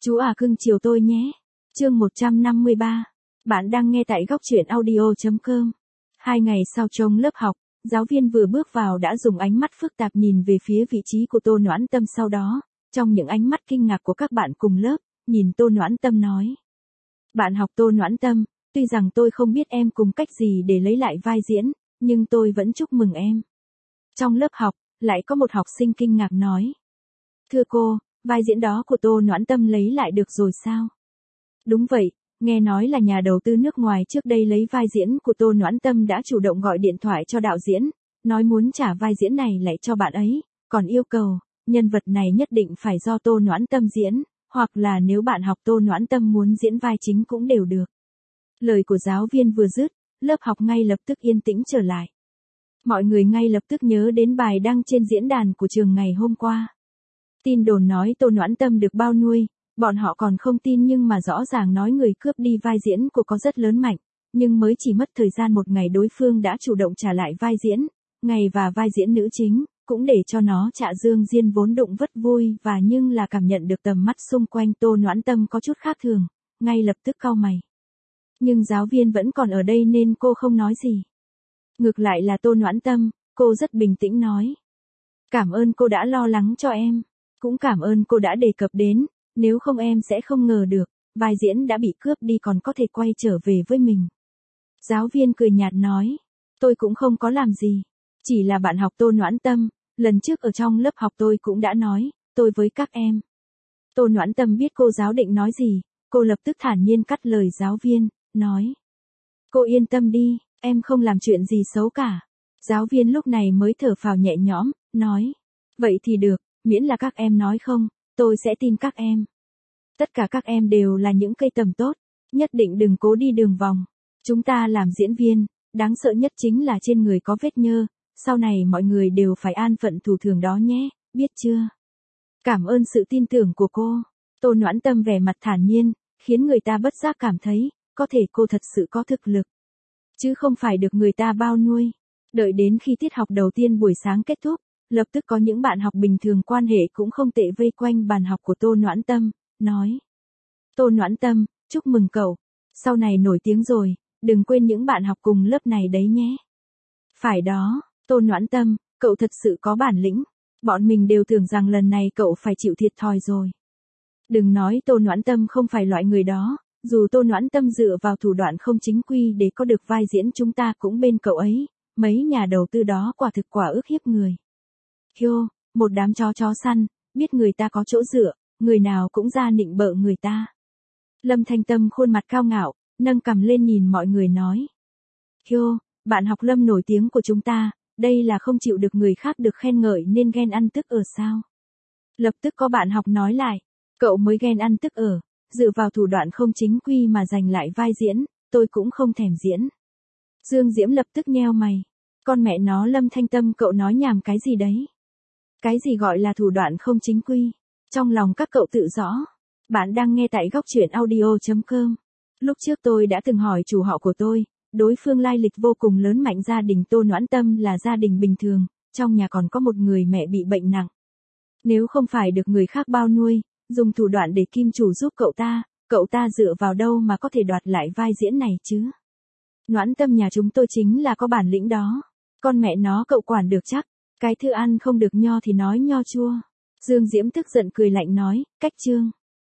Chú à cưng chiều tôi nhé. Chương 153. Bạn đang nghe tại góc truyện audio.com. 2 ngày sau trong lớp học, giáo viên vừa bước vào đã dùng ánh mắt phức tạp nhìn về phía vị trí của Tô Noãn Tâm, sau đó, trong những ánh mắt kinh ngạc của các bạn cùng lớp, nhìn Tô Noãn Tâm nói. Bạn học Tô Noãn Tâm, tuy rằng tôi không biết em cùng cách gì để lấy lại vai diễn, nhưng tôi vẫn chúc mừng em. Trong lớp học, lại có một học sinh kinh ngạc nói. Thưa cô, vai diễn đó của Tô Noãn Tâm lấy lại được rồi sao? Đúng vậy, nghe nói là nhà đầu tư nước ngoài trước đây lấy vai diễn của Tô Noãn Tâm đã chủ động gọi điện thoại cho đạo diễn, nói muốn trả vai diễn này lại cho bạn ấy, còn yêu cầu, nhân vật này nhất định phải do Tô Noãn Tâm diễn, hoặc là nếu bạn học Tô Noãn Tâm muốn diễn vai chính cũng đều được. Lời của giáo viên vừa dứt, lớp học ngay lập tức yên tĩnh trở lại. Mọi người ngay lập tức nhớ đến bài đăng trên diễn đàn của trường ngày hôm qua. Tin đồn nói Tô Noãn Tâm được bao nuôi, bọn họ còn không tin nhưng mà rõ ràng nói người cướp đi vai diễn của có rất lớn mạnh, nhưng mới chỉ mất thời gian 1 ngày đối phương đã chủ động trả lại vai diễn, ngày và vai diễn nữ chính, cũng để cho nó Trạ Dương Diên vốn đụng vất vui và nhưng là cảm nhận được tầm mắt xung quanh Tô Noãn Tâm có chút khác thường, ngay lập tức cau mày. Nhưng giáo viên vẫn còn ở đây nên cô không nói gì. Ngược lại là Tô Noãn Tâm, cô rất bình tĩnh nói. Cảm ơn cô đã lo lắng cho em, cũng cảm ơn cô đã đề cập đến, nếu không em sẽ không ngờ được, vai diễn đã bị cướp đi còn có thể quay trở về với mình. Giáo viên cười nhạt nói, tôi cũng không có làm gì, chỉ là bạn học Tô Noãn Tâm, lần trước ở trong lớp học tôi cũng đã nói, tôi với các em. Tô Noãn Tâm biết cô giáo định nói gì, cô lập tức thản nhiên cắt lời giáo viên, nói. Cô yên tâm đi, em không làm chuyện gì xấu cả. Giáo viên lúc này mới thở phào nhẹ nhõm, nói. Vậy thì được, miễn là các em nói không, tôi sẽ tin các em. Tất cả các em đều là những cây tầm tốt, nhất định đừng cố đi đường vòng. Chúng ta làm diễn viên, đáng sợ nhất chính là trên người có vết nhơ, sau này mọi người đều phải an phận thủ thường đó nhé, biết chưa? Cảm ơn sự tin tưởng của cô. Tô Noãn Tâm vẻ mặt thản nhiên, khiến người ta bất giác cảm thấy, có thể cô thật sự có thực lực. Chứ không phải được người ta bao nuôi. Đợi đến khi tiết học đầu tiên buổi sáng kết thúc, lập tức có những bạn học bình thường quan hệ cũng không tệ vây quanh bàn học của Tô Noãn Tâm, nói. Tô Noãn Tâm, chúc mừng cậu, sau này nổi tiếng rồi, đừng quên những bạn học cùng lớp này đấy nhé. Phải đó, Tô Noãn Tâm, cậu thật sự có bản lĩnh, bọn mình đều tưởng rằng lần này cậu phải chịu thiệt thòi rồi. Đừng nói Tô Noãn Tâm không phải loại người đó, dù Tô Noãn Tâm dựa vào thủ đoạn không chính quy để có được vai diễn chúng ta cũng bên cậu ấy, mấy nhà đầu tư đó quả thực quả ức hiếp người. Hiô, một đám chó săn, biết người ta có chỗ dựa, người nào cũng ra nịnh bợ người ta. Lâm Thanh Tâm khuôn mặt cao ngạo, nâng cằm lên nhìn mọi người nói. Hiô, bạn học Lâm nổi tiếng của chúng ta, đây là không chịu được người khác được khen ngợi nên ghen ăn tức ở sao? Lập tức có bạn học nói lại, cậu mới ghen ăn tức ở, dựa vào thủ đoạn không chính quy mà giành lại vai diễn, tôi cũng không thèm diễn. Dương Diễm lập tức nheo mày, con mẹ nó Lâm Thanh Tâm cậu nói nhảm cái gì đấy? Cái gì gọi là thủ đoạn không chính quy? Trong lòng các cậu tự rõ. Bạn đang nghe tại góc truyện audio.com. Lúc trước tôi đã từng hỏi chủ họ của tôi, đối phương lai lịch vô cùng lớn mạnh, gia đình Tô Noãn Tâm là gia đình bình thường, trong nhà còn có một người mẹ bị bệnh nặng. Nếu không phải được người khác bao nuôi, dùng thủ đoạn để kim chủ giúp cậu ta dựa vào đâu mà có thể đoạt lại vai diễn này chứ? Noãn Tâm nhà chúng tôi chính là có bản lĩnh đó. Con mẹ nó cậu quản được chắc, cái thư ăn không được nho thì nói nho chua. Dương Diễm tức giận cười lạnh nói, cách chương.